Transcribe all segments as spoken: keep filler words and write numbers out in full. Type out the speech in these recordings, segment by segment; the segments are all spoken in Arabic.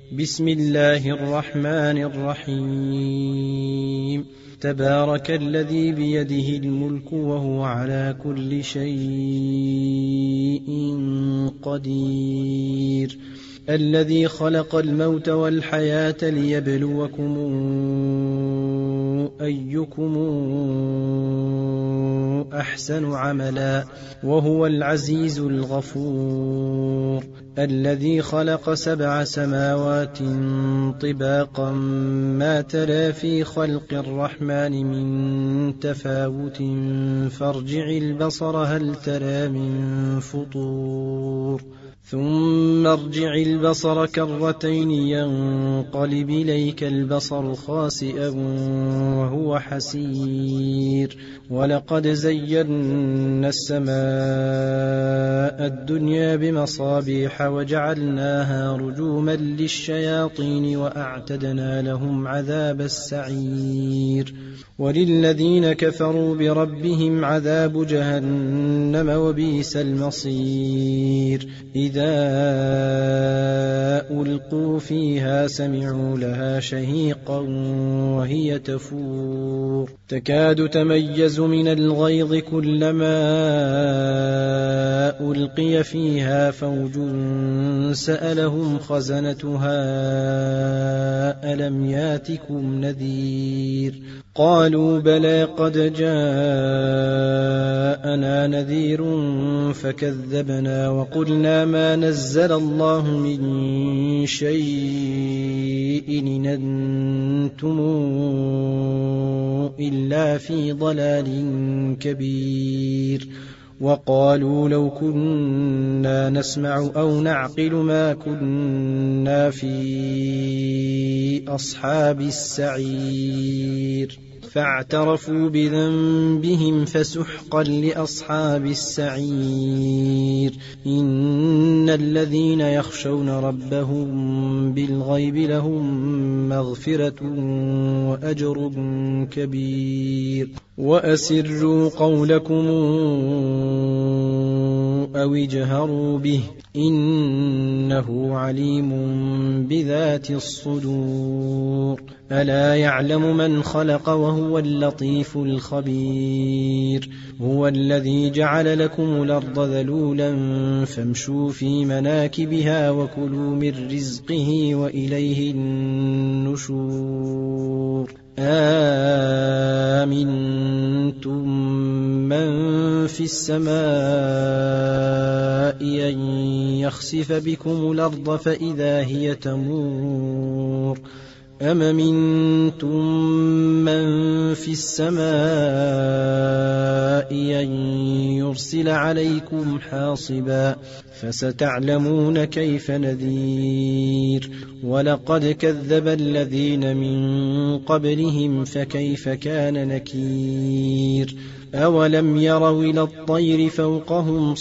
بسم الله الرحمن الرحيم. تبارك الذي بيده الملك وهو على كل شيء قدير، الذي خلق الموت والحياة ليبلوكم أيكم أحسن عملا وهو العزيز الغفور، الذي خلق سبع سماوات طباقا ما ترى في خلق الرحمن من تفاوت فارجع البصر هل ترى من فطور، ثم ارجع البصر كرتين ينقلب إليك البصر خاسئا وهو حسير، ولقد زينا السماء الدنيا بمصابيح وجعلناها رجوما للشياطين وأعتدنا لهم عذاب السعير، وللذين كفروا بربهم عذاب جهنم وبئس المصير. إذا ألقوا فيها سمعوا لها شهيقا وهي تفور تكاد تميز من الغيظ كلما ألقي فيها فوج سألهم خزنتها ألم ياتكم نذير، قالوا بلى قد جاءنا نذير فكذبنا وقلنا ما نزل الله من شيء إن أنتم إلا في ضلال كبير، وقالوا لو كنا نسمع أو نعقل ما كنا في أصحاب السعير، فاعترفوا بذنبهم فسحقا لأصحاب السعير. إن الذين يخشون ربهم بالغيب لهم مغفرة وأجر كبير. وأسروا قولكم أو اجهروا به إنه عليم بذات الصدور، ألا يعلم من خلق وهو اللطيف الخبير. هو الذي جعل لكم الأرض ذلولا فامشوا في مناكبها وكلوا من رزقه وإليه النشور. آمنتم من في السماء أن يخسف بكم الأرض فإذا هي تمور، أم منتم من في السماء أن يرسل عليكم حاصبا فستعلمون كيف نذير. ولقد كذب الذين من قبلهم فكيف كان نكير. أولم يروا إلى الطير فوقهم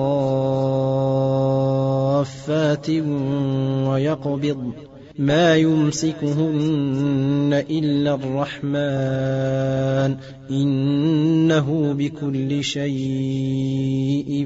صافات ويقبض ما يمسكهن إلا الرحمن إنه بكل شيء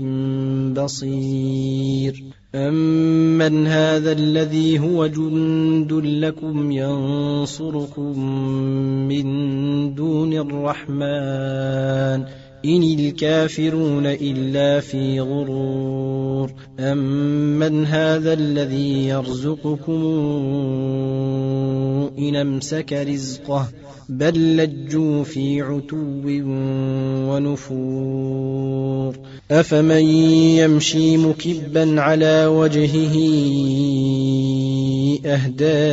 بصير. أمن هذا الذي هو جند لكم ينصركم من دون الرحمن إن الكافرون إلا في غرور. أمن هذا الذي يرزقكم إن أمسك رزقه بل لجوا في عتو ونفور. أفمن يمشي مكبا على وجهه أهدى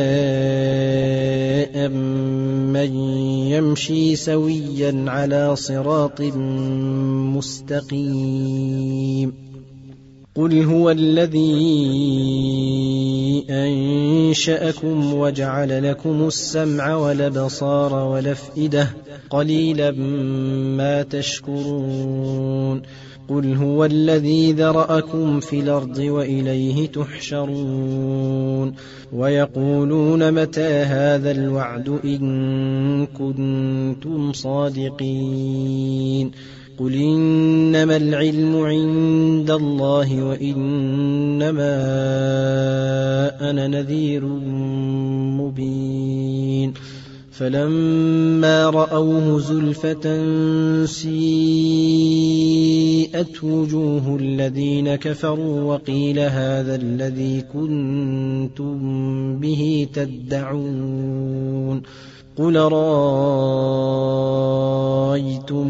أمن يمشي سويا على صراط مستقيم. قل هو الذي أنشأكم وجعل لكم السمع والأبصار والأفئدة قليلا ما تشكرون. قل هو الذي ذرأكم في الأرض وإليه تحشرون. ويقولون متى هذا الوعد إن كنتم صادقين. قل إنما العلم عند الله وإنما أنا نذير مبين فلما رأوه زلفة سيئت وجوه الذين كفروا وقيل هذا الذي كنتم به تدعون قل رأيتم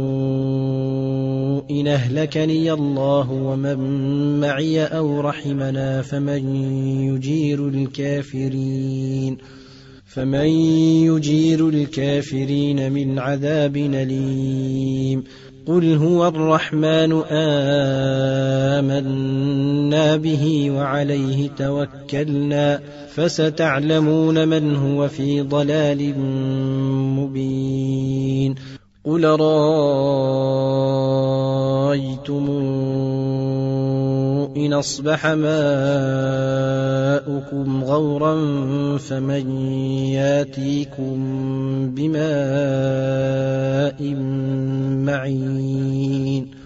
إن أهلكني الله ومن معي أو رحمنا فمن يجير الكافرين فمن يجير الكافرين من عذاب أليم قل هو الرحمن آمنا به وعليه توكلنا فستعلمون من هو في ضلال مبين قل رأيتم إن أصبح ماؤكم غورا فمن ياتيكم بماء معين